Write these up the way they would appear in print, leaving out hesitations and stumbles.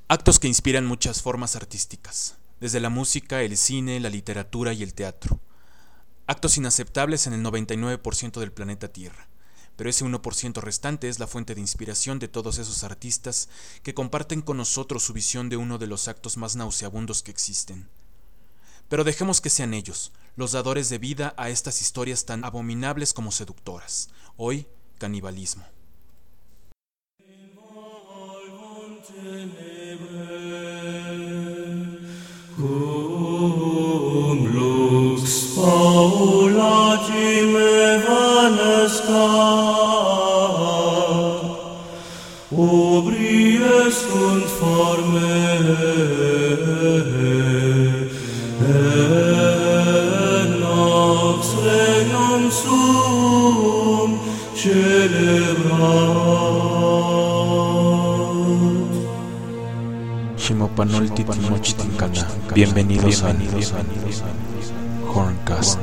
Actos que inspiran muchas formas artísticas, desde la música, el cine, la literatura y el teatro. Actos inaceptables en el 99% del planeta Tierra, pero ese 1% restante es la fuente de inspiración de todos esos artistas que comparten con nosotros su visión de uno de los actos más nauseabundos que existen. Pero dejemos que sean ellos, los dadores de vida a estas historias tan abominables como seductoras. Hoy, canibalismo. Cum lux paulatim evanescat, obrius conforme nox regnum suum celebrat. Shimopanoltitimochtincana. Bienvenidos a Horncast.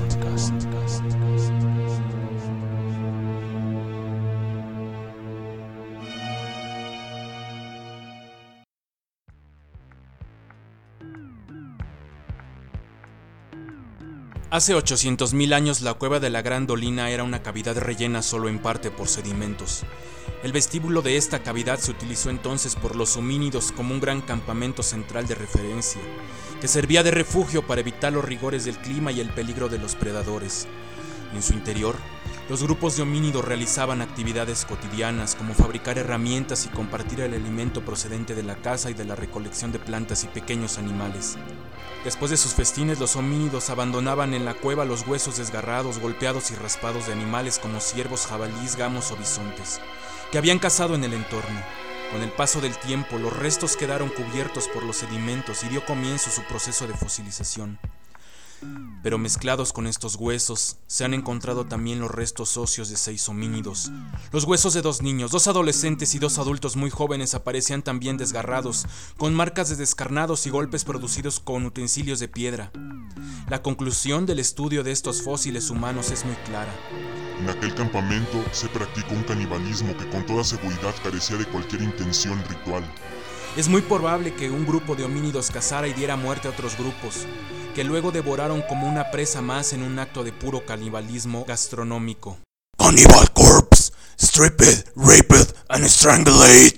Hace 800,000 años la cueva de la Gran Dolina era una cavidad rellena solo en parte por sedimentos. El vestíbulo de esta cavidad se utilizó entonces por los homínidos como un gran campamento central de referencia, que servía de refugio para evitar los rigores del clima y el peligro de los predadores. En su interior, los grupos de homínidos realizaban actividades cotidianas como fabricar herramientas y compartir el alimento procedente de la caza y de la recolección de plantas y pequeños animales. Después de sus festines, los homínidos abandonaban en la cueva los huesos desgarrados, golpeados y raspados de animales como ciervos, jabalíes, gamos o bisontes, que habían cazado en el entorno. Con el paso del tiempo, los restos quedaron cubiertos por los sedimentos y dio comienzo su proceso de fosilización. Pero mezclados con estos huesos, se han encontrado también los restos óseos de 6 homínidos. Los huesos de 2 niños, 2 adolescentes y 2 adultos muy jóvenes aparecían también desgarrados, con marcas de descarnados y golpes producidos con utensilios de piedra. La conclusión del estudio de estos fósiles humanos es muy clara. En aquel campamento se practicó un canibalismo que con toda seguridad carecía de cualquier intención ritual. Es muy probable que un grupo de homínidos cazara y diera muerte a otros grupos, que luego devoraron como una presa más en un acto de puro canibalismo gastronómico. Cannibal corpse, stripped, raped and strangled.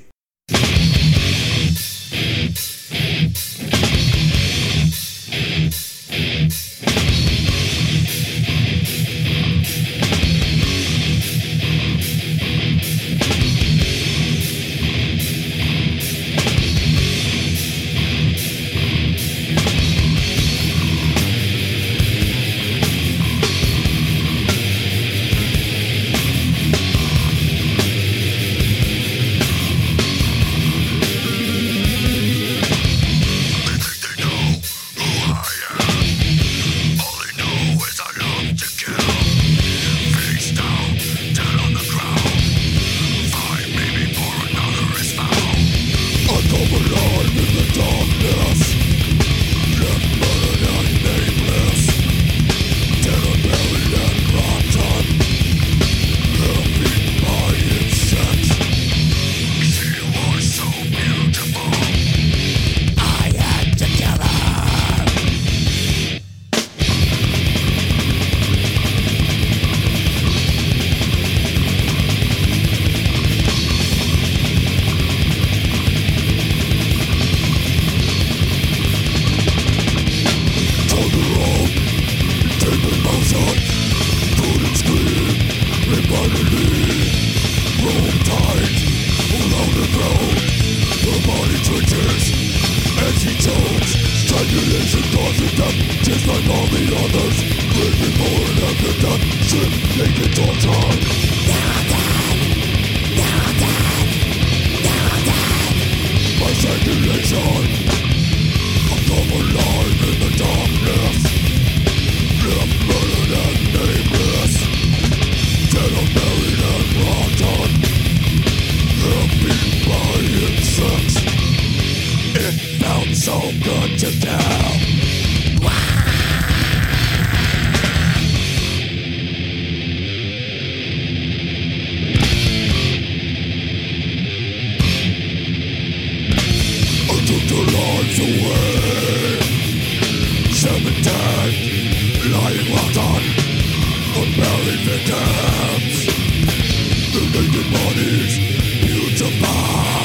So good to tell. away. 7 dead, lying rotten, unburied victims. The naked bodies putrefy.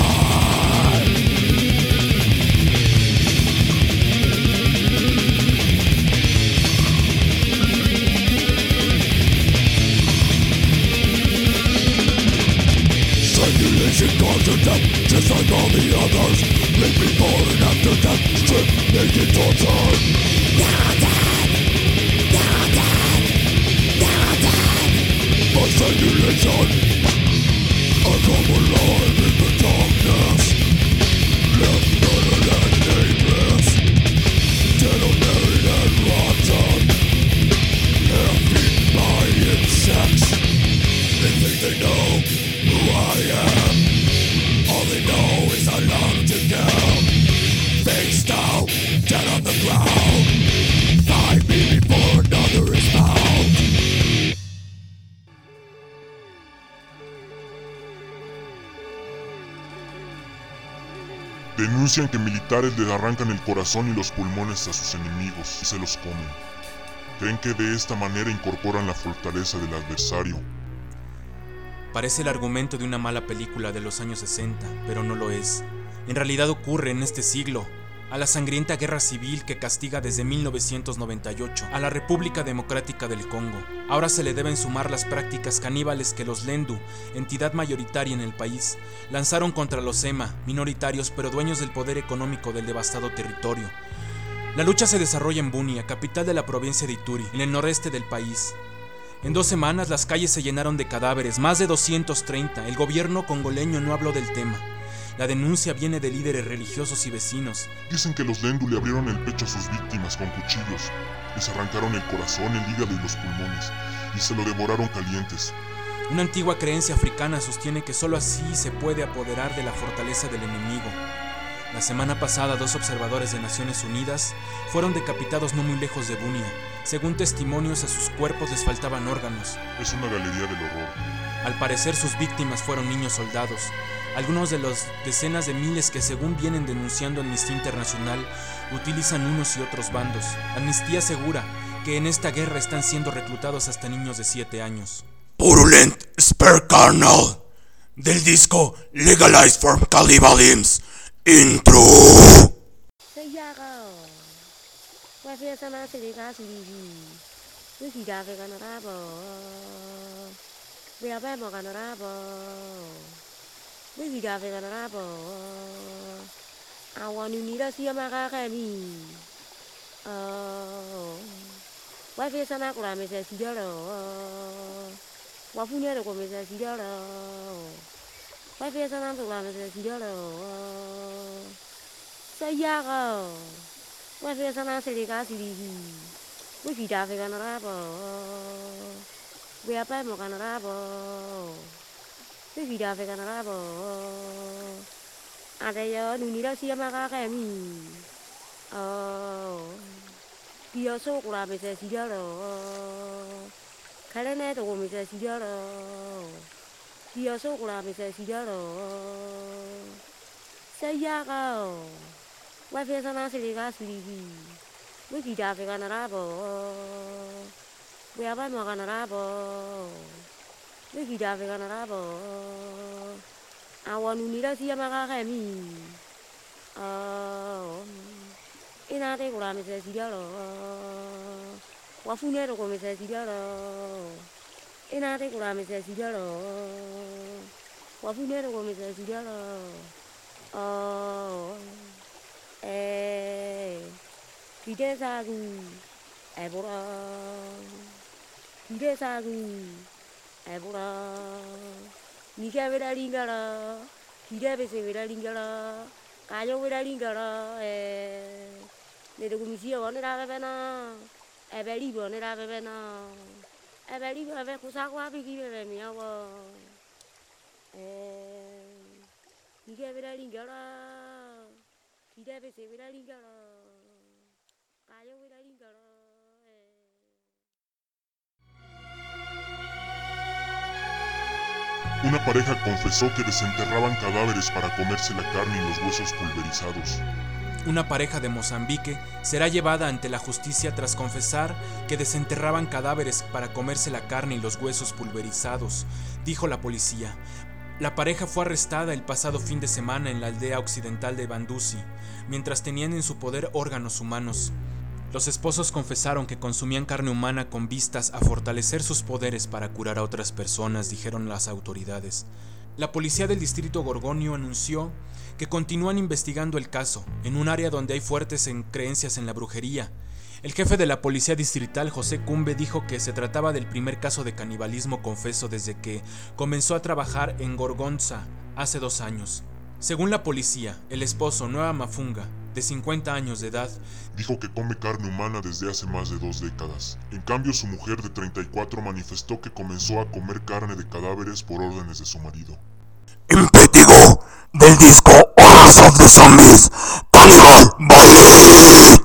Strangulation caused to death, just like all the others. Live before and after death, stripped, naked, tortured. Now dead, now dead, now dead. By strangulation, I come alive in the darkness. Left murdered and nameless, dead or buried and rotten. Half-eaten by insects. They think they know who I am. All they know is I love to kill. Face down, dead on the ground. Find me before another is found. Denuncian que militares les arrancan el corazón y los pulmones a sus enemigos y se los comen. Creen que de esta manera incorporan la fortaleza del adversario. Parece el argumento de una mala película de los años 60, pero no lo es. En realidad ocurre en este siglo, a la sangrienta guerra civil que castiga desde 1998 a la República Democrática del Congo. Ahora se le deben sumar las prácticas caníbales que los Lendu, entidad mayoritaria en el país, lanzaron contra los Hema, minoritarios pero dueños del poder económico del devastado territorio. La lucha se desarrolla en Bunia, capital de la provincia de Ituri, en el noreste del país. En 2 semanas las calles se llenaron de cadáveres, más de 230. El gobierno congoleño no habló del tema. La denuncia viene de líderes religiosos y vecinos. Dicen que los Lendu le abrieron el pecho a sus víctimas con cuchillos, les arrancaron el corazón, el hígado y los pulmones, y se lo devoraron calientes. Una antigua creencia africana sostiene que solo así se puede apoderar de la fortaleza del enemigo. La semana pasada 2 observadores de Naciones Unidas fueron decapitados no muy lejos de Bunia. Según testimonios, a sus cuerpos les faltaban órganos. Es una galería del horror. Al parecer sus víctimas fueron niños soldados, algunos de los decenas de miles que según vienen denunciando Amnistía Internacional utilizan unos y otros bandos. Amnistía asegura que en esta guerra están siendo reclutados hasta niños de 7 años. Purulent Spare Carnal del disco Legalized from Cannibalism. Intro. Una pareja confesó que desenterraban cadáveres para comerse la carne y los huesos pulverizados. una pareja de Mozambique será llevada ante la justicia tras confesar que desenterraban cadáveres para comerse la carne y los huesos pulverizados, dijo la policía. La pareja fue arrestada el pasado fin de semana en la aldea occidental de Bandusi, mientras tenían en su poder órganos humanos. Los esposos confesaron que consumían carne humana con vistas a fortalecer sus poderes para curar a otras personas, dijeron las autoridades. La policía del distrito Gorgonio anunció que continúan investigando el caso, en un área donde hay fuertes creencias en la brujería. El jefe de la policía distrital, José Cumbe, dijo que se trataba del primer caso de canibalismo confeso desde que comenzó a trabajar en Gorgonza hace 2 años. Según la policía, el esposo, Noah Mafunga, de 50 años de edad, dijo que come carne humana desde hace más de 2 décadas. En cambio, su mujer de 34 manifestó que comenzó a comer carne de cadáveres por órdenes de su marido. Impétigo del disco Horrors of the Zombies, Cannibal by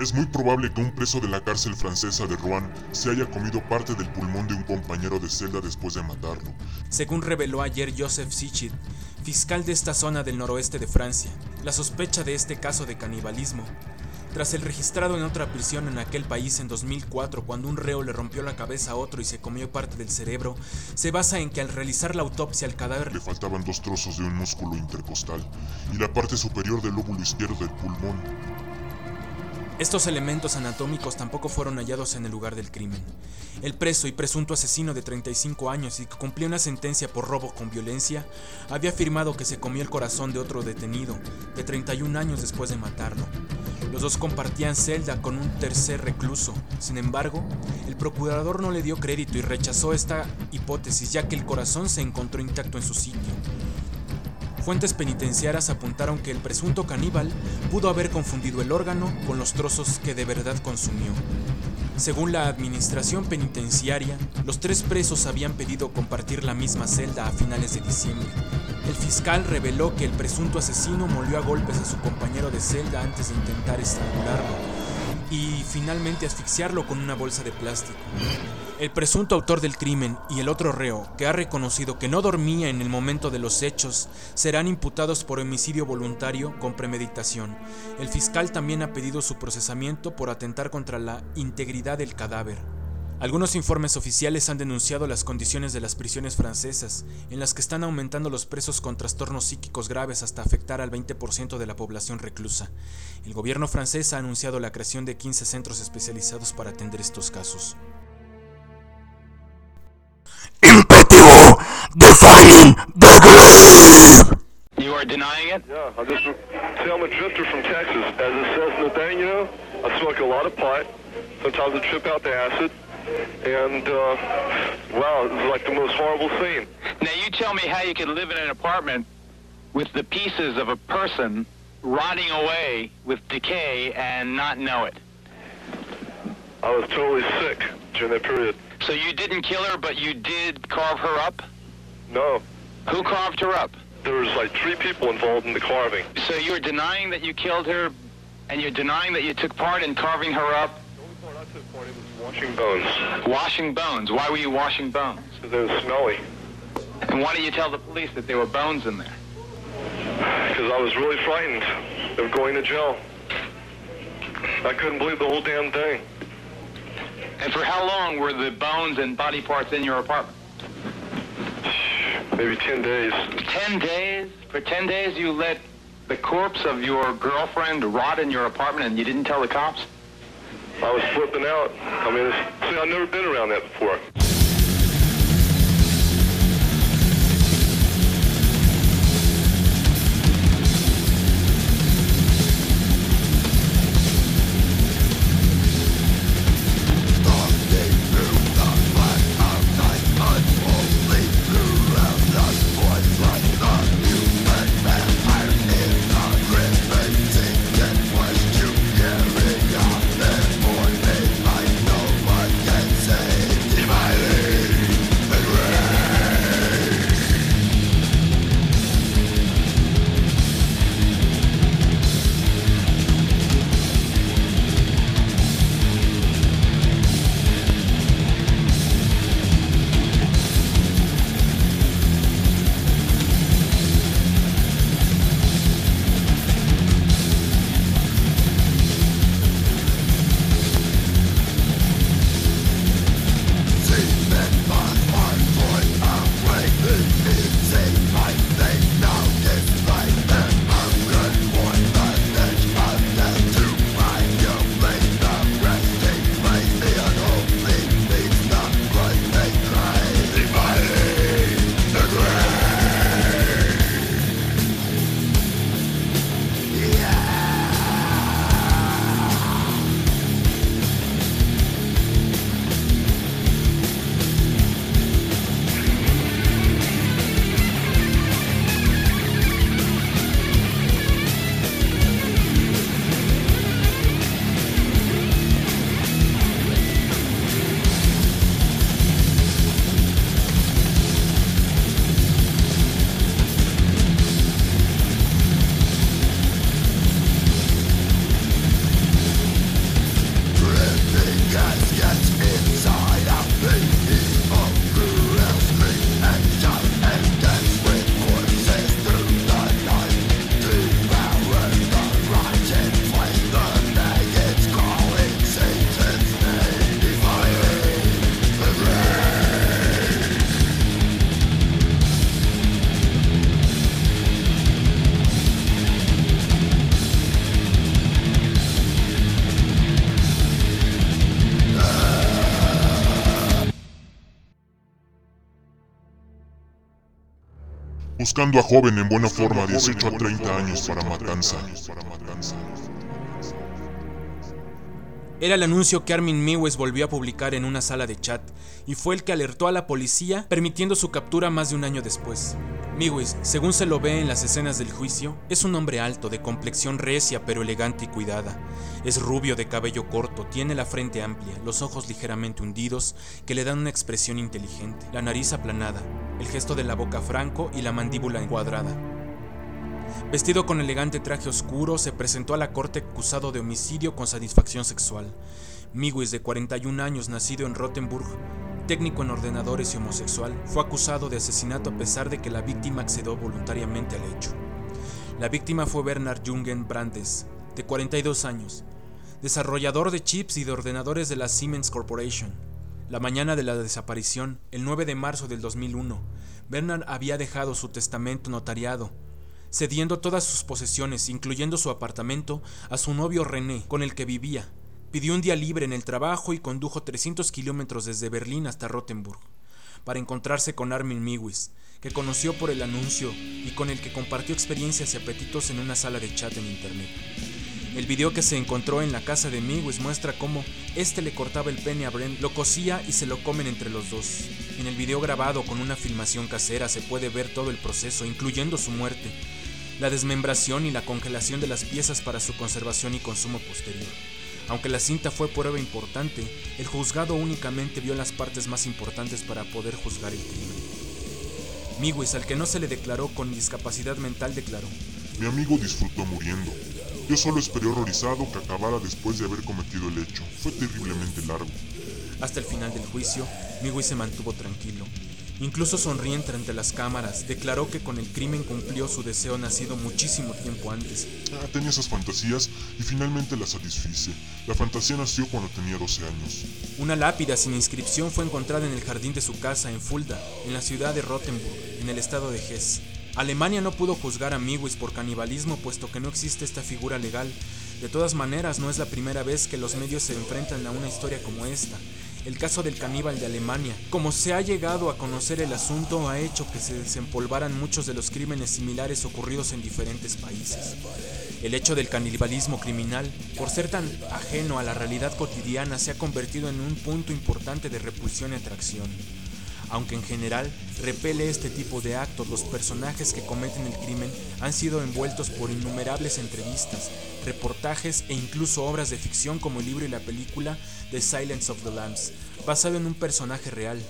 Es muy probable que un preso de la cárcel francesa de Rouen se haya comido parte del pulmón de un compañero de celda después de matarlo. Según reveló ayer Joseph Sichit, fiscal de esta zona del noroeste de Francia, la sospecha de este caso de canibalismo, tras el registrado en otra prisión en aquel país en 2004 cuando un reo le rompió la cabeza a otro y se comió parte del cerebro, se basa en que al realizar la autopsia al cadáver Le faltaban 2 trozos de un músculo intercostal y la parte superior del lóbulo izquierdo del pulmón. Estos elementos anatómicos tampoco fueron hallados en el lugar del crimen. El preso y presunto asesino de 35 años y que cumplía una sentencia por robo con violencia, había afirmado que se comió el corazón de otro detenido, de 31 años después de matarlo. Los dos compartían celda con un tercer recluso. Sin embargo, el procurador no le dio crédito y rechazó esta hipótesis, ya que el corazón se encontró intacto en su sitio. Fuentes penitenciarias apuntaron que el presunto caníbal pudo haber confundido el órgano con los trozos que de verdad consumió. Según la administración penitenciaria, los 3 presos habían pedido compartir la misma celda a finales de diciembre. El fiscal reveló que el presunto asesino molió a golpes a su compañero de celda antes de intentar estrangularlo y finalmente asfixiarlo con una bolsa de plástico. El presunto autor del crimen y el otro reo, que ha reconocido que no dormía en el momento de los hechos, serán imputados por homicidio voluntario con premeditación. El fiscal también ha pedido su procesamiento por atentar contra la integridad del cadáver. Algunos informes oficiales han denunciado las condiciones de las prisiones francesas, en las que están aumentando los presos con trastornos psíquicos graves hasta afectar al 20% de la población reclusa. El gobierno francés ha anunciado la creación de 15 centros especializados para atender estos casos. Impetuo defining the grave! You are denying it? Yeah, I'm a drifter from Texas. As it says in the thing, you know, I smoke a lot of pot. Sometimes I trip out the acid. And, wow, it's like the most horrible scene. Now you tell me how you could live in an apartment with the pieces of a person rotting away with decay and not know it. I was totally sick during that period. So you didn't kill her, but you did carve her up? No. Who carved her up? There was like 3 people involved in the carving. So you're denying that you killed her, and you're denying that you took part in carving her up? The only part I took part in was washing bones. Washing bones. Why were you washing bones? Because they were smelly. And why did you tell the police that there were bones in there? Because I was really frightened of going to jail. I couldn't believe the whole damn thing. And for how long were the bones and body parts in your apartment? Maybe 10 days. 10 days? For 10 days you let the corpse of your girlfriend rot in your apartment and you didn't tell the cops? I was flipping out. I mean, see, I've never been around that before. Divide buscando a joven en buena forma, 18 a 30 años para matanza. Era el anuncio que Armin Meiwes volvió a publicar en una sala de chat y fue el que alertó a la policía, permitiendo su captura más de un año después. Meiwes, según se lo ve en las escenas del juicio, es un hombre alto, de complexión recia pero elegante y cuidada. Es rubio, de cabello corto, tiene la frente amplia, los ojos ligeramente hundidos que le dan una expresión inteligente, la nariz aplanada, el gesto de la boca franco y la mandíbula encuadrada. Vestido con elegante traje oscuro, se presentó a la corte acusado de homicidio con satisfacción sexual. Meiwes, de 41 años, nacido en Rothenburg, técnico en ordenadores y homosexual, fue acusado de asesinato a pesar de que la víctima accedió voluntariamente al hecho. La víctima fue Bernard Jungen Brandes, de 42 años, desarrollador de chips y de ordenadores de la Siemens Corporation. La mañana de la desaparición, el 9 de marzo del 2001, Bernard había dejado su testamento notariado, cediendo todas sus posesiones, incluyendo su apartamento, a su novio René, con el que vivía. Pidió un día libre en el trabajo y condujo 300 kilómetros desde Berlín hasta Rothenburg para encontrarse con Armin Meiwes, que conoció por el anuncio y con el que compartió experiencias y apetitos en una sala de chat en internet. El video que se encontró en la casa de Meiwes muestra cómo este le cortaba el pene a Brent, lo cosía y se lo comen entre los dos. En el video grabado con una filmación casera se puede ver todo el proceso, incluyendo su muerte, la desmembración y la congelación de las piezas para su conservación y consumo posterior. Aunque la cinta fue prueba importante, el juzgado únicamente vio las partes más importantes para poder juzgar el crimen. Meiwes, al que no se le declaró con discapacidad mental, declaró: Mi amigo disfrutó muriendo. Yo solo esperé horrorizado que acabara después de haber cometido el hecho. Fue terriblemente largo. Hasta el final del juicio, Meiwes se mantuvo tranquilo. Incluso sonriente ante las cámaras, declaró que con el crimen cumplió su deseo nacido muchísimo tiempo antes. Tenía esas fantasías y finalmente las satisfice. La fantasía nació cuando tenía 12 años. Una lápida sin inscripción fue encontrada en el jardín de su casa en Fulda, en la ciudad de Rothenburg, en el estado de Hesse. Alemania no pudo juzgar a Meiwes por canibalismo puesto que no existe esta figura legal. De todas maneras, no es la primera vez que los medios se enfrentan a una historia como esta. El caso del caníbal de Alemania. Como se ha llegado a conocer el asunto, ha hecho que se desempolvaran muchos de los crímenes similares ocurridos en diferentes países. El hecho del canibalismo criminal, por ser tan ajeno a la realidad cotidiana, se ha convertido en un punto importante de repulsión y atracción. Aunque en general repele este tipo de actos, los personajes que cometen el crimen han sido envueltos por innumerables entrevistas, reportajes e incluso obras de ficción como el libro y la película The Silence of the Lambs, basado en un personaje real.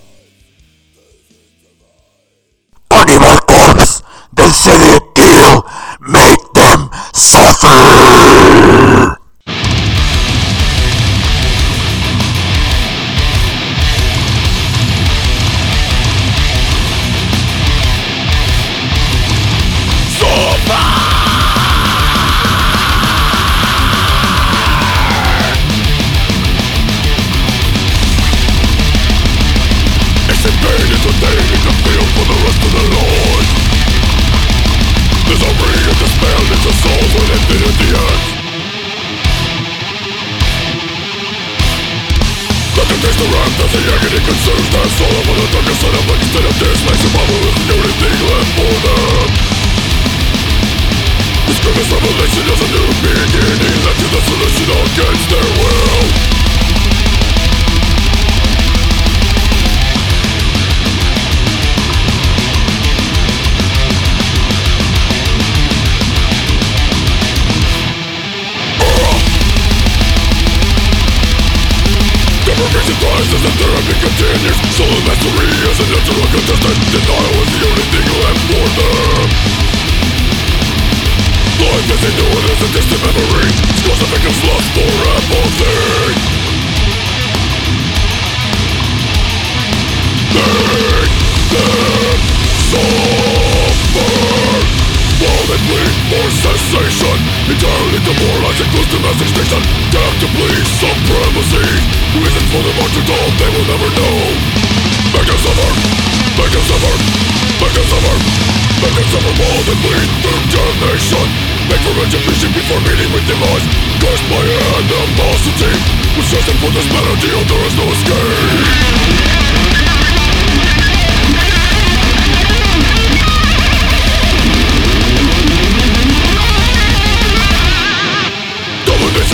Cannibal Corpse, they say they kill, make them suffer.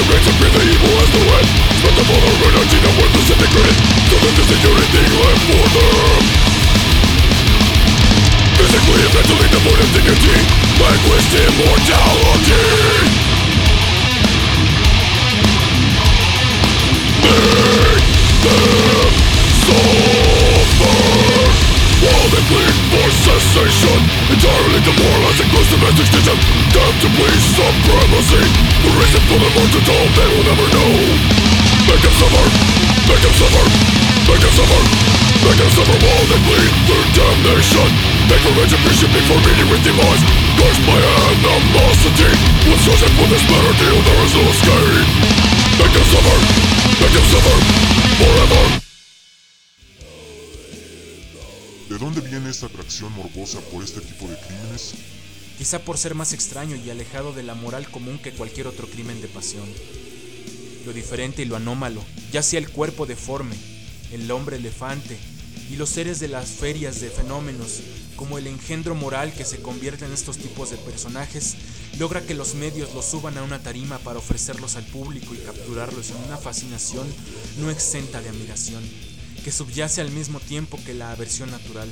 remains and fear the evil as the end. Spent the father energy that were disintegrated, so that there's anything left for them. Physically and mentally devoid of dignity, vanquished immortality. Make them suffer while they plead for cessation. Entirely demoralizing close domestic system, damned to please supremacy. The reason for the martyrdom they will never know. Make them suffer, make them suffer, make them suffer, make them suffer while they plead for damnation. Make revenge appreciate before meeting with demise. Curse my animosity. What's chosen for this matter deal, there is no escape. Make them suffer forever. ¿De dónde viene esta atracción morbosa por este tipo de crímenes? Quizá por ser más extraño y alejado de la moral común que cualquier otro crimen de pasión. Lo diferente y lo anómalo, ya sea el cuerpo deforme, el hombre elefante y los seres de las ferias de fenómenos, como el engendro moral que se convierte en estos tipos de personajes, logra que los medios los suban a una tarima para ofrecerlos al público y capturarlos en una fascinación no exenta de admiración, que subyace al mismo tiempo que la aversión natural.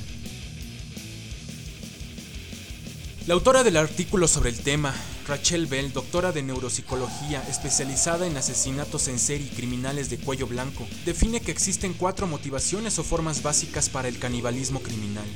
La autora del artículo sobre el tema, Rachel Bell, doctora de neuropsicología especializada en asesinatos en serie y criminales de cuello blanco, define que existen 4 motivaciones o formas básicas para el canibalismo criminal.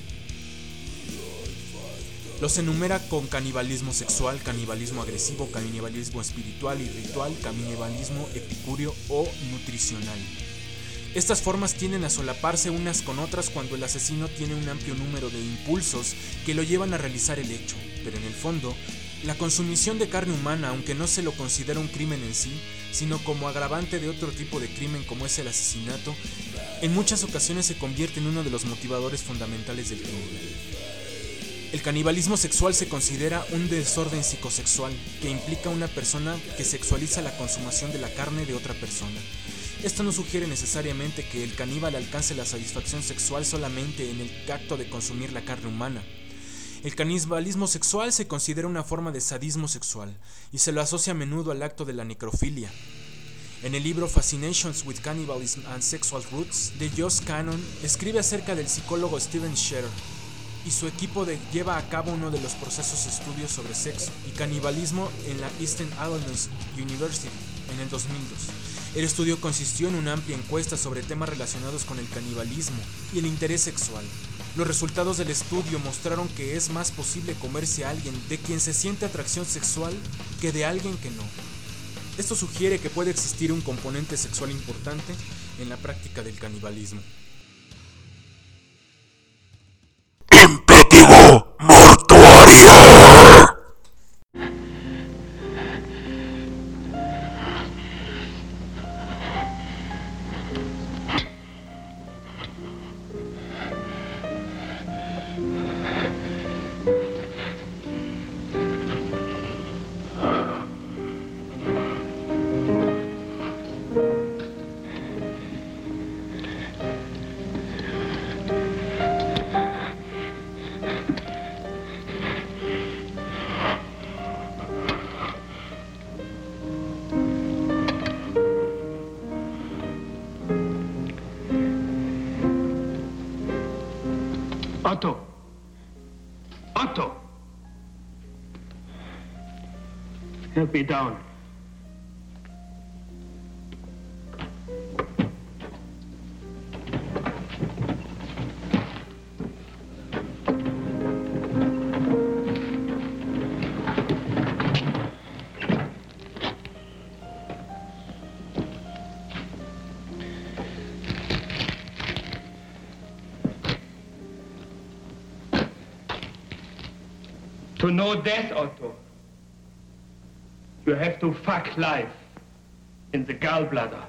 Los enumera con canibalismo sexual, canibalismo agresivo, canibalismo espiritual y ritual, canibalismo epicúreo o nutricional. Estas formas tienden a solaparse unas con otras cuando el asesino tiene un amplio número de impulsos que lo llevan a realizar el hecho, pero en el fondo, la consumición de carne humana, aunque no se lo considera un crimen en sí, sino como agravante de otro tipo de crimen como es el asesinato, en muchas ocasiones se convierte en uno de los motivadores fundamentales del crimen. El canibalismo sexual se considera un desorden psicosexual que implica una persona que sexualiza la consumación de la carne de otra persona. Esto no sugiere necesariamente que el caníbal alcance la satisfacción sexual solamente en el acto de consumir la carne humana. El canibalismo sexual se considera una forma de sadismo sexual y se lo asocia a menudo al acto de la necrofilia. En el libro Fascinations with Cannibalism and Sexual Roots de Josh Cannon escribe acerca del psicólogo Steven Scherer y su equipo lleva a cabo uno de los procesos de estudios sobre sexo y canibalismo en la Eastern Illinois University en el 2002. El estudio consistió en una amplia encuesta sobre temas relacionados con el canibalismo y el interés sexual. Los resultados del estudio mostraron que es más posible comerse a alguien de quien se siente atracción sexual que de alguien que no. Esto sugiere que puede existir un componente sexual importante en la práctica del canibalismo. ¡Imperativo mortuario! Otto! Otto! Help me down. To know death, Otto, you have to fuck life in the gallbladder.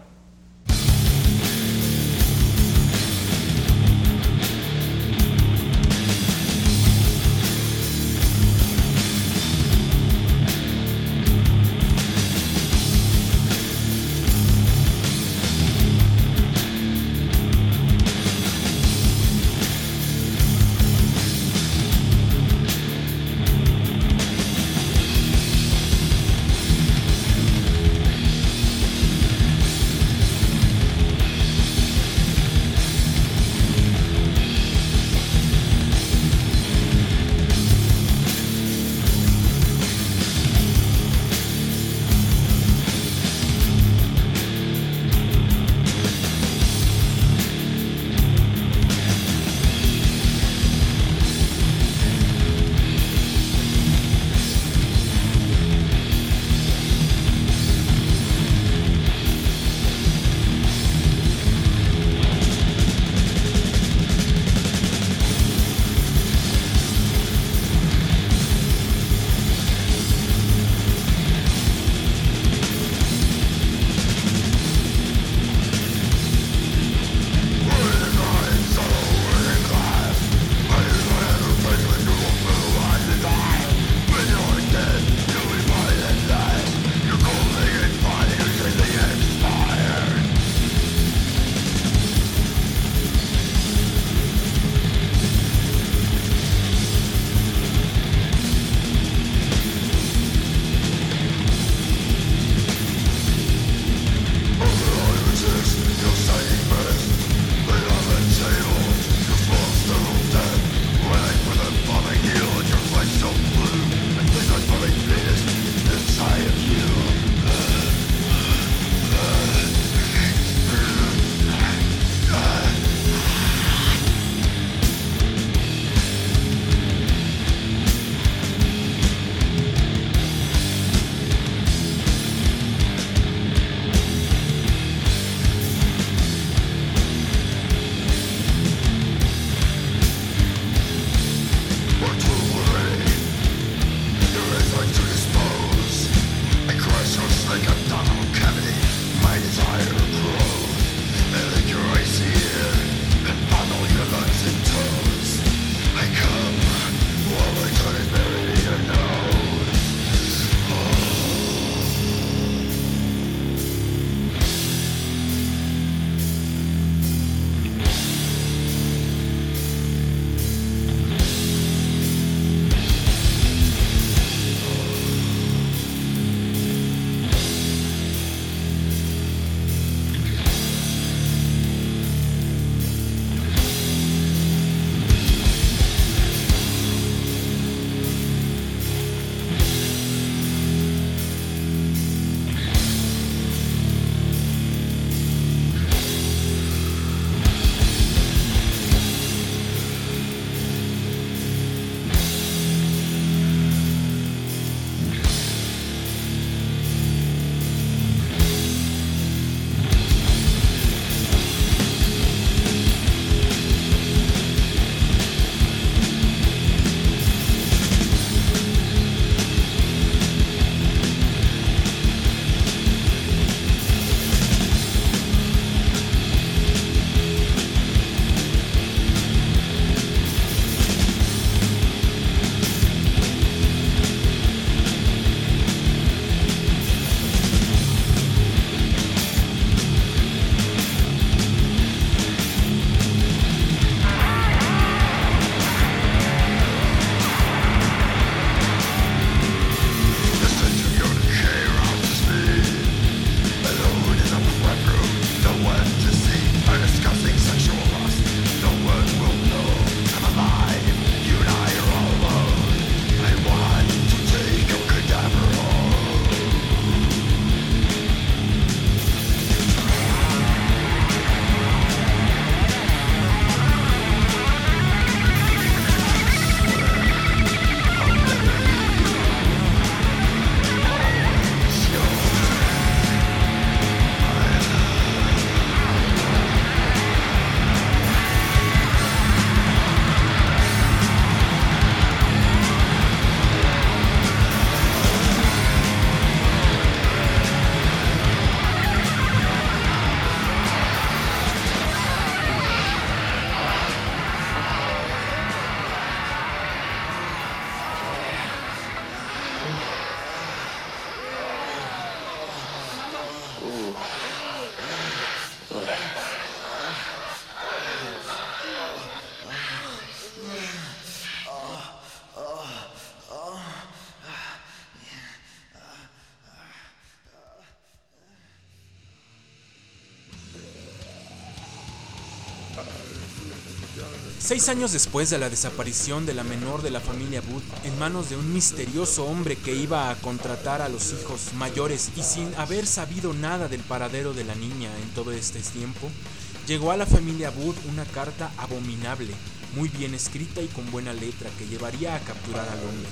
6 años después de la desaparición de la menor de la familia Booth, en manos de un misterioso hombre que iba a contratar a los hijos mayores y sin haber sabido nada del paradero de la niña en todo este tiempo, llegó a la familia Booth una carta abominable, muy bien escrita y con buena letra, que llevaría a capturar al hombre.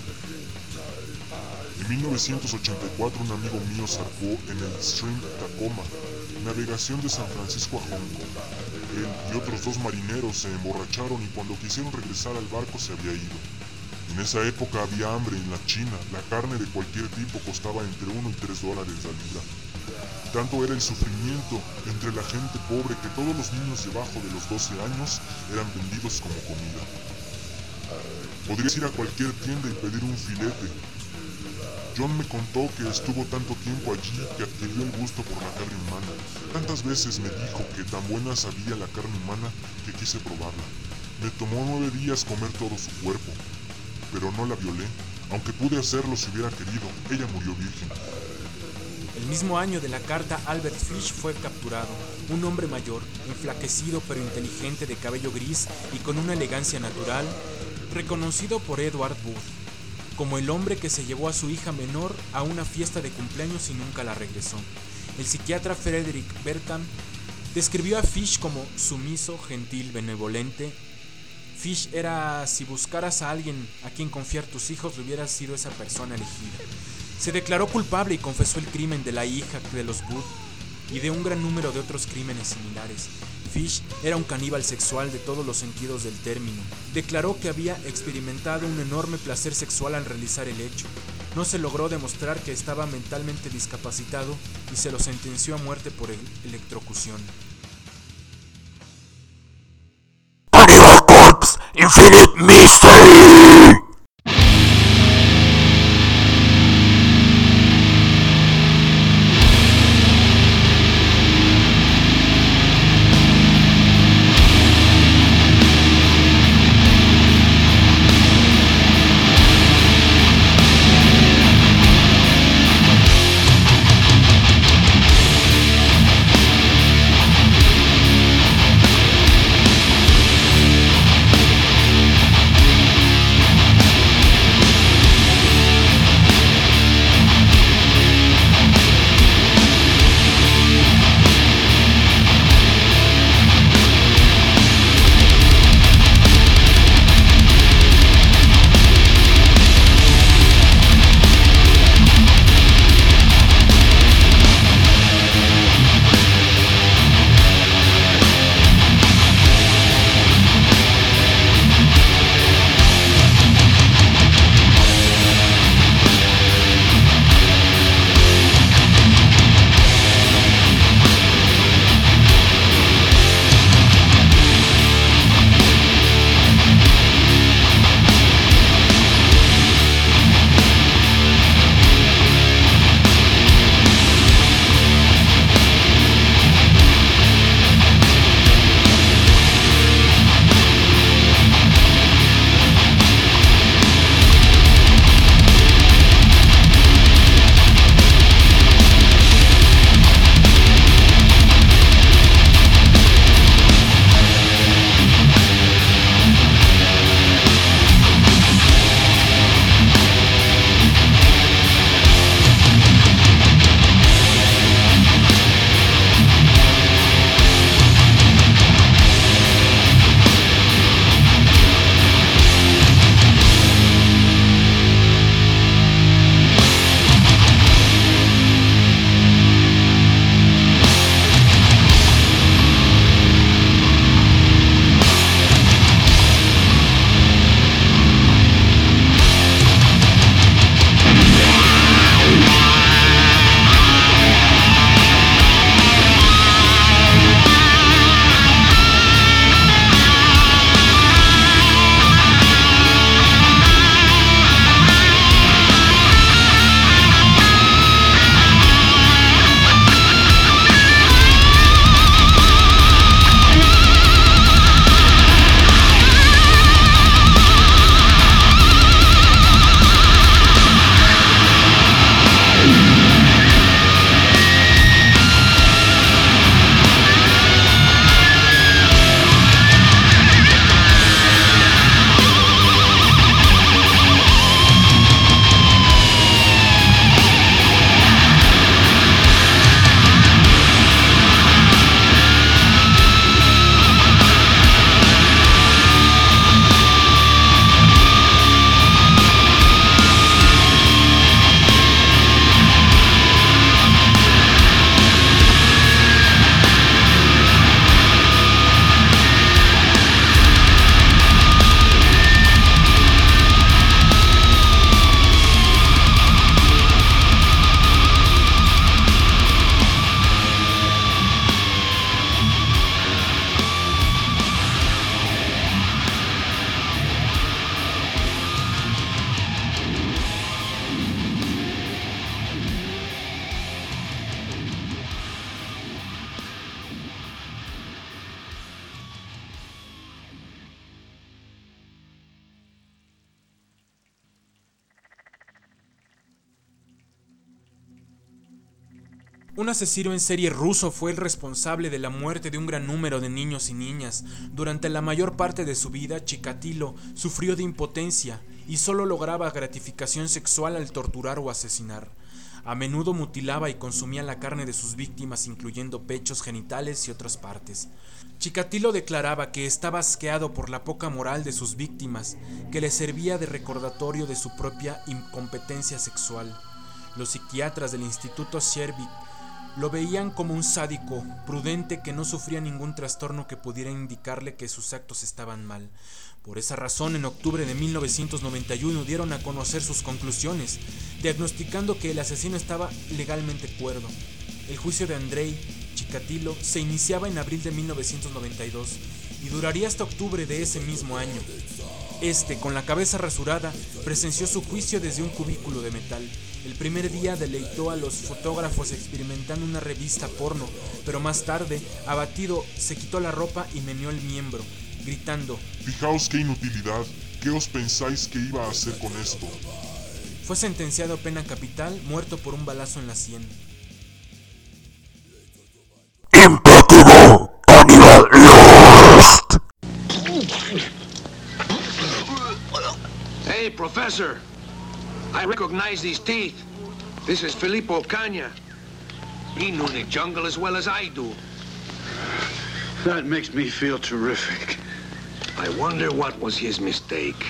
En 1984 un amigo mío zarpó en el Stream Tacoma, navegación de San Francisco a Hong Kong. Él y otros 2 marineros se emborracharon y cuando quisieron regresar al barco se había ido. En esa época había hambre en la China, la carne de cualquier tipo costaba entre $1 y $3 la libra. Tanto era el sufrimiento entre la gente pobre que todos los niños debajo de los 12 años eran vendidos como comida. Podrías ir a cualquier tienda y pedir un filete. John me contó que estuvo tanto tiempo allí que adquirió el gusto por la carne humana. Tantas veces me dijo que tan buena sabía la carne humana que quise probarla. Me tomó 9 días comer todo su cuerpo, pero no la violé. Aunque pude hacerlo si hubiera querido, ella murió virgen. El mismo año de la carta, Albert Fish fue capturado, un hombre mayor, enflaquecido pero inteligente, de cabello gris y con una elegancia natural, reconocido por Edward Booth como el hombre que se llevó a su hija menor a una fiesta de cumpleaños y nunca la regresó. El psiquiatra Frederick Berkham describió a Fish como sumiso, gentil, benevolente. Fish era, si buscaras a alguien a quien confiar tus hijos, hubiera sido esa persona elegida. Se declaró culpable y confesó el crimen de la hija de los Booth y de un gran número de otros crímenes similares. Fish era un caníbal sexual de todos los sentidos del término. Declaró que había experimentado un enorme placer sexual al realizar el hecho. No se logró demostrar que estaba mentalmente discapacitado y se lo sentenció a muerte por electrocución. Cannibal Corpse Infinite Mystery. Un asesino en serie ruso fue el responsable de la muerte de un gran número de niños y niñas. Durante la mayor parte de su vida, Chikatilo sufrió de impotencia y solo lograba gratificación sexual al torturar o asesinar. A menudo mutilaba y consumía la carne de sus víctimas, incluyendo pechos, genitales y otras partes. Chikatilo declaraba que estaba asqueado por la poca moral de sus víctimas, que le servía de recordatorio de su propia incompetencia sexual. Los psiquiatras del Instituto Shervik lo veían como un sádico, prudente que no sufría ningún trastorno que pudiera indicarle que sus actos estaban mal. Por esa razón, en octubre de 1991 dieron a conocer sus conclusiones, diagnosticando que el asesino estaba legalmente cuerdo. El juicio de Andrei Chikatilo se iniciaba en abril de 1992 y duraría hasta octubre de ese mismo año. Con la cabeza rasurada, presenció su juicio desde un cubículo de metal. El primer día deleitó a los fotógrafos experimentando una revista porno, pero más tarde, abatido, se quitó la ropa y meneó el miembro, gritando: «Fijaos qué inutilidad, ¿qué os pensáis que iba a hacer con esto?». Fue sentenciado a pena capital, muerto por un balazo en la sien. Impeccable Animal Lost. Hey, Professor. I recognize these teeth. This is Filippo Cagna. He knew the jungle as well as I do. That makes me feel terrific. I wonder what was his mistake.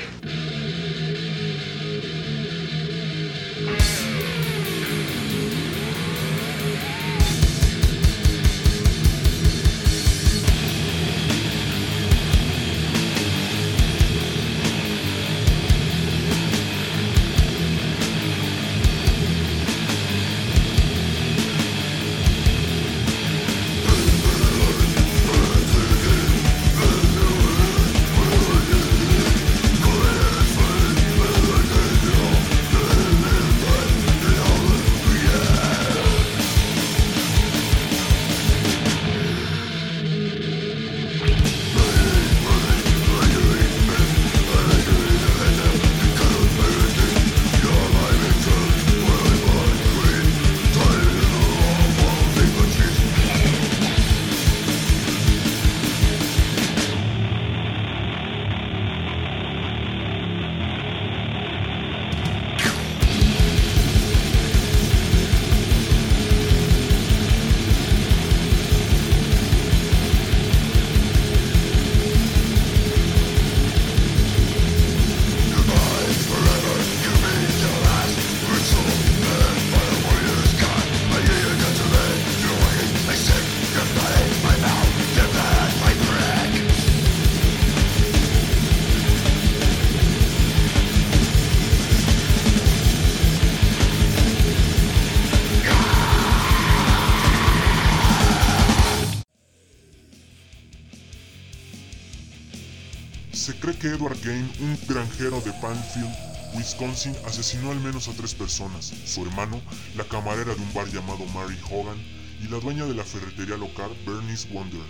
Se cree que Edward Gain, un granjero de Banfield, Wisconsin, asesinó al menos a 3 personas: su hermano, la camarera de un bar llamado Mary Hogan y la dueña de la ferretería local Bernice Wonder.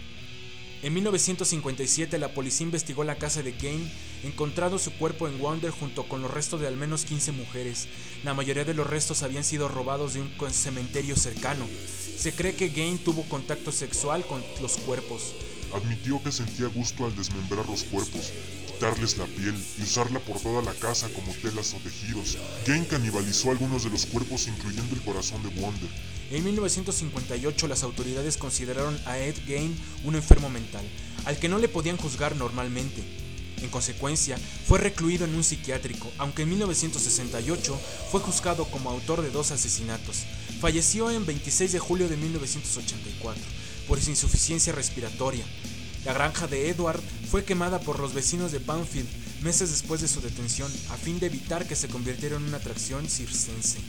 En 1957 la policía investigó la casa de Gain, encontrando su cuerpo en Wonder junto con los restos de al menos 15 mujeres. La mayoría de los restos habían sido robados de un cementerio cercano. Se cree que Gain tuvo contacto sexual con los cuerpos. Admitió que sentía gusto al desmembrar los cuerpos, quitarles la piel y usarla por toda la casa como telas o tejidos. Gain canibalizó algunos de los cuerpos, incluyendo el corazón de Wonder. En 1958 las autoridades consideraron a Ed Gain un enfermo mental, al que no le podían juzgar normalmente. En consecuencia, fue recluido en un psiquiátrico, aunque en 1968 fue juzgado como autor de 2 asesinatos. Falleció en 26 de julio de 1984 por insuficiencia respiratoria. La granja de Edward fue quemada por los vecinos de Banfield meses después de su detención, a fin de evitar que se convirtiera en una atracción circense.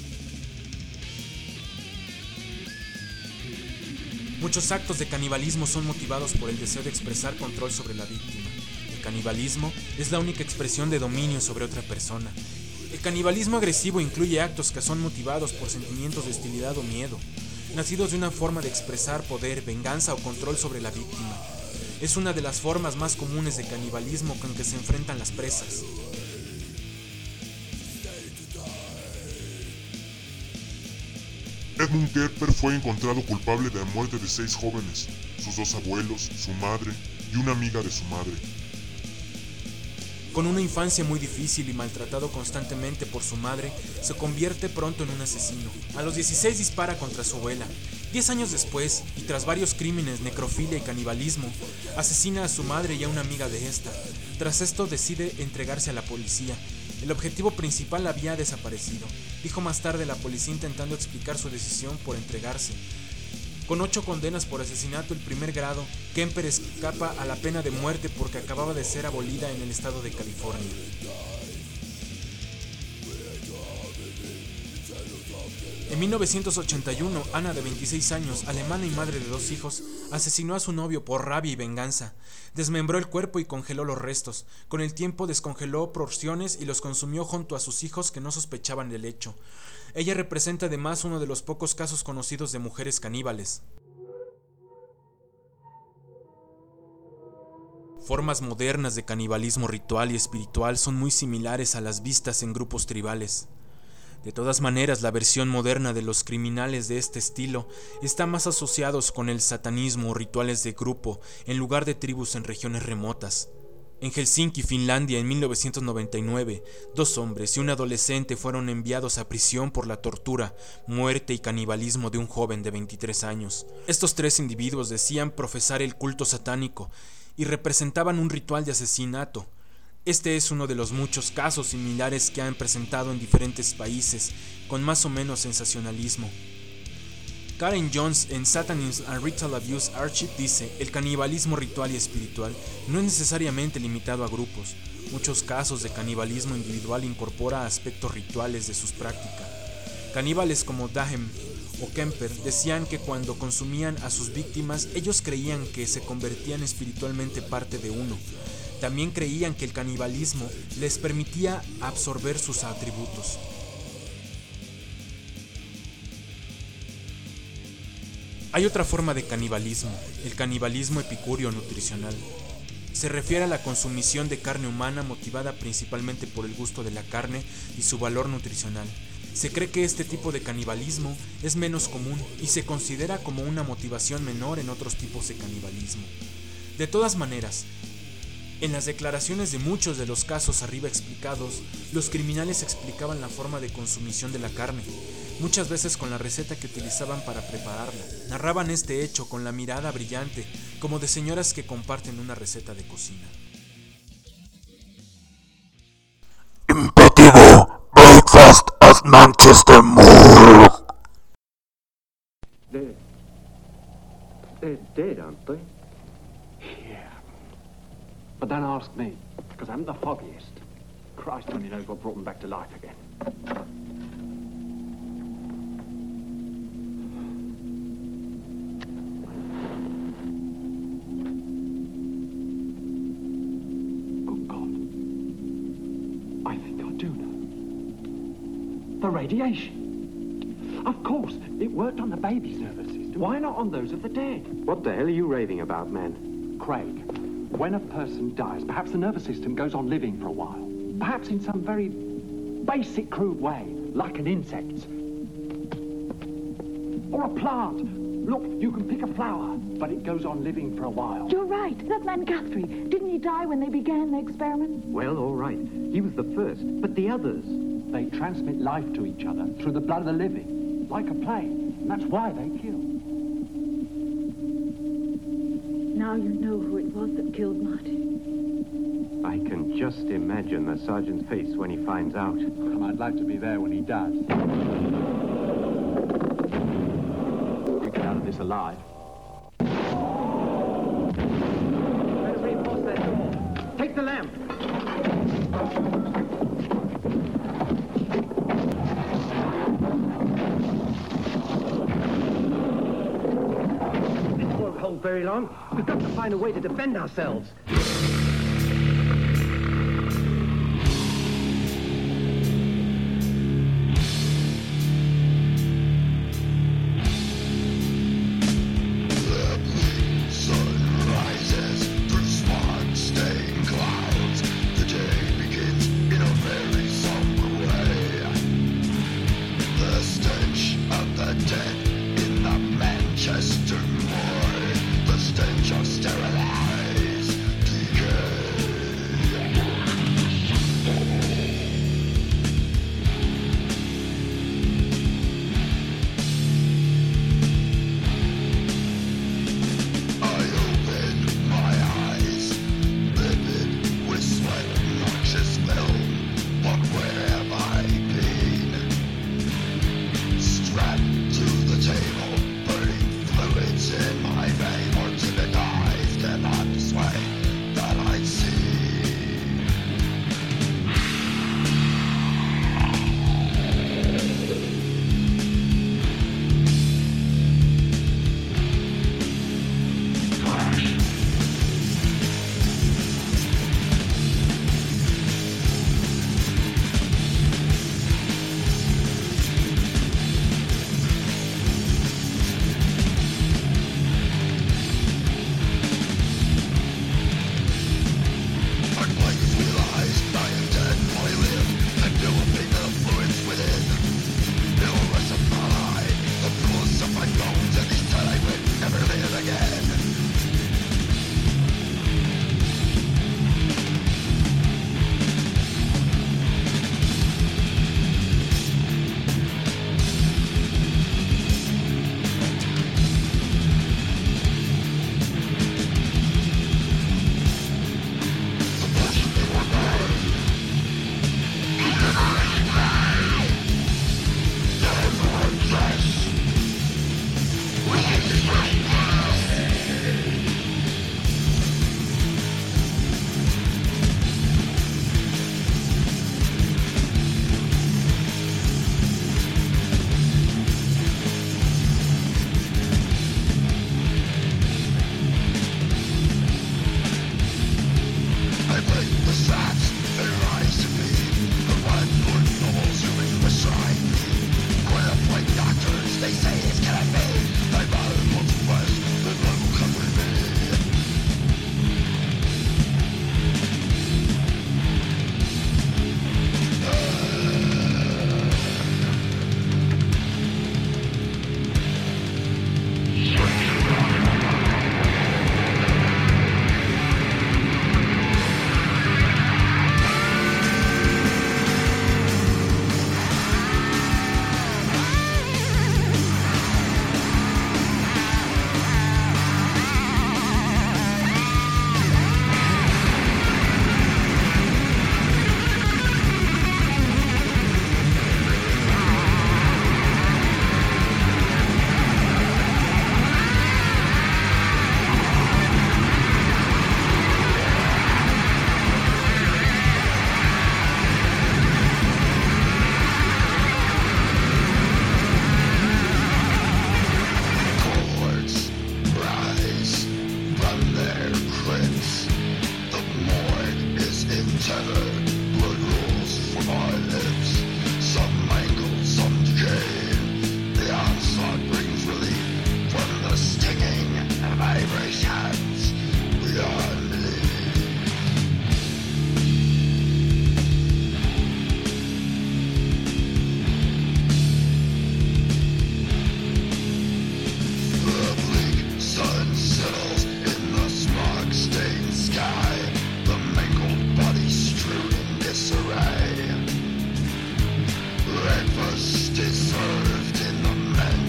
Muchos actos de canibalismo son motivados por el deseo de expresar control sobre la víctima. El canibalismo es la única expresión de dominio sobre otra persona. El canibalismo agresivo incluye actos que son motivados por sentimientos de hostilidad o miedo, nacidos de una forma de expresar poder, venganza o control sobre la víctima. Es una de las formas más comunes de canibalismo con que se enfrentan las presas. Ed Edmund Kemper fue encontrado culpable de la muerte de 6 jóvenes, sus 2 abuelos, su madre y una amiga de su madre. Con una infancia muy difícil y maltratado constantemente por su madre, se convierte pronto en un asesino. A los 16 dispara contra su abuela. 10 años después, y tras varios crímenes, necrofilia y canibalismo, asesina a su madre y a una amiga de esta. Tras esto decide entregarse a la policía. El objetivo principal había desaparecido, dijo más tarde la policía intentando explicar su decisión por entregarse. Con 8 condenas por asesinato en primer grado, Kemper escapa a la pena de muerte porque acababa de ser abolida en el estado de California. En 1981, Ana, de 26 años, alemana y madre de 2 hijos, asesinó a su novio por rabia y venganza. Desmembró el cuerpo y congeló los restos. Con el tiempo descongeló porciones y los consumió junto a sus hijos que no sospechaban del hecho. Ella representa además uno de los pocos casos conocidos de mujeres caníbales. Formas modernas de canibalismo ritual y espiritual son muy similares a las vistas en grupos tribales. De todas maneras, la versión moderna de los criminales de este estilo está más asociados con el satanismo o rituales de grupo en lugar de tribus en regiones remotas. En Helsinki, Finlandia, en 1999, 2 hombres y un adolescente fueron enviados a prisión por la tortura, muerte y canibalismo de un joven de 23 años. Estos 3 individuos decían profesar el culto satánico y representaban un ritual de asesinato. Este es uno de los muchos casos similares que han presentado en diferentes países, con más o menos sensacionalismo. Karen Jones en Satanism and Ritual Abuse Archive dice: el canibalismo ritual y espiritual no es necesariamente limitado a grupos. Muchos casos de canibalismo individual incorpora aspectos rituales de sus prácticas. Caníbales como Dahem o Kemper decían que cuando consumían a sus víctimas, ellos creían que se convertían espiritualmente parte de uno. También creían que el canibalismo les permitía absorber sus atributos. Hay otra forma de canibalismo, el canibalismo epicúreo nutricional. Se refiere a la consumición de carne humana motivada principalmente por el gusto de la carne y su valor nutricional. Se cree que este tipo de canibalismo es menos común y se considera como una motivación menor en otros tipos de canibalismo. De todas maneras, en las declaraciones de muchos de los casos arriba explicados, los criminales explicaban la forma de consumición de la carne, muchas veces con la receta que utilizaban para prepararla. Narraban este hecho con la mirada brillante, como de señoras que comparten una receta de cocina. Impetivo Breakfast at Manchester Mall. They're dead, aren't they? Yeah. But don't ask me, because I haven't the foggiest. Christ only knows what brought them back to life again. Good God. I think I do know. The radiation. Of course, it worked on the baby's nervous system. Why not on those of the dead? What the hell are you raving about, man? Craig, when a person dies, perhaps the nervous system goes on living for a while. Perhaps in some very basic, crude way, like an insect. Or a plant. Look, you can pick a flower, but it goes on living for a while. You're right. That man Guthrie, didn't he die when they began the experiment? Well, all right. He was the first, but the others? They transmit life to each other through the blood of the living, like a plague, and that's why they kill. Now you know who it was that killed Martin. I can just imagine the sergeant's face when he finds out. I'd like to be there when he does. You get out of this alive. Let us reinforce that door. Take the lamp. This won't hold very long. We've got to find a way to defend ourselves. Dead.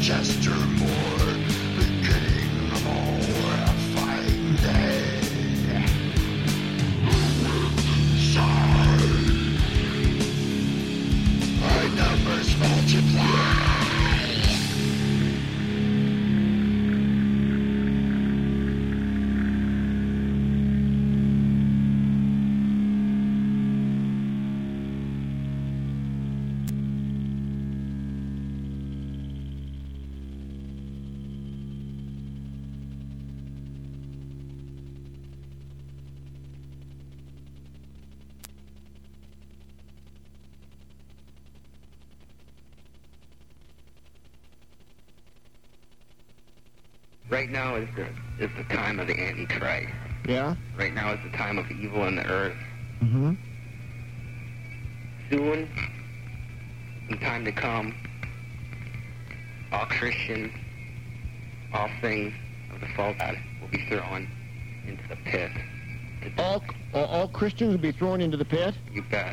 Chestermore, beginning of our fine day. Inside, our numbers multiply. Right now is the time of the Antichrist. Yeah? Right now is the time of evil in the earth. Mm-hmm. Soon, in time to come, all Christians, all things of the false God will be thrown into the pit. All Christians will be thrown into the pit? You bet.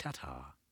Ta-ta.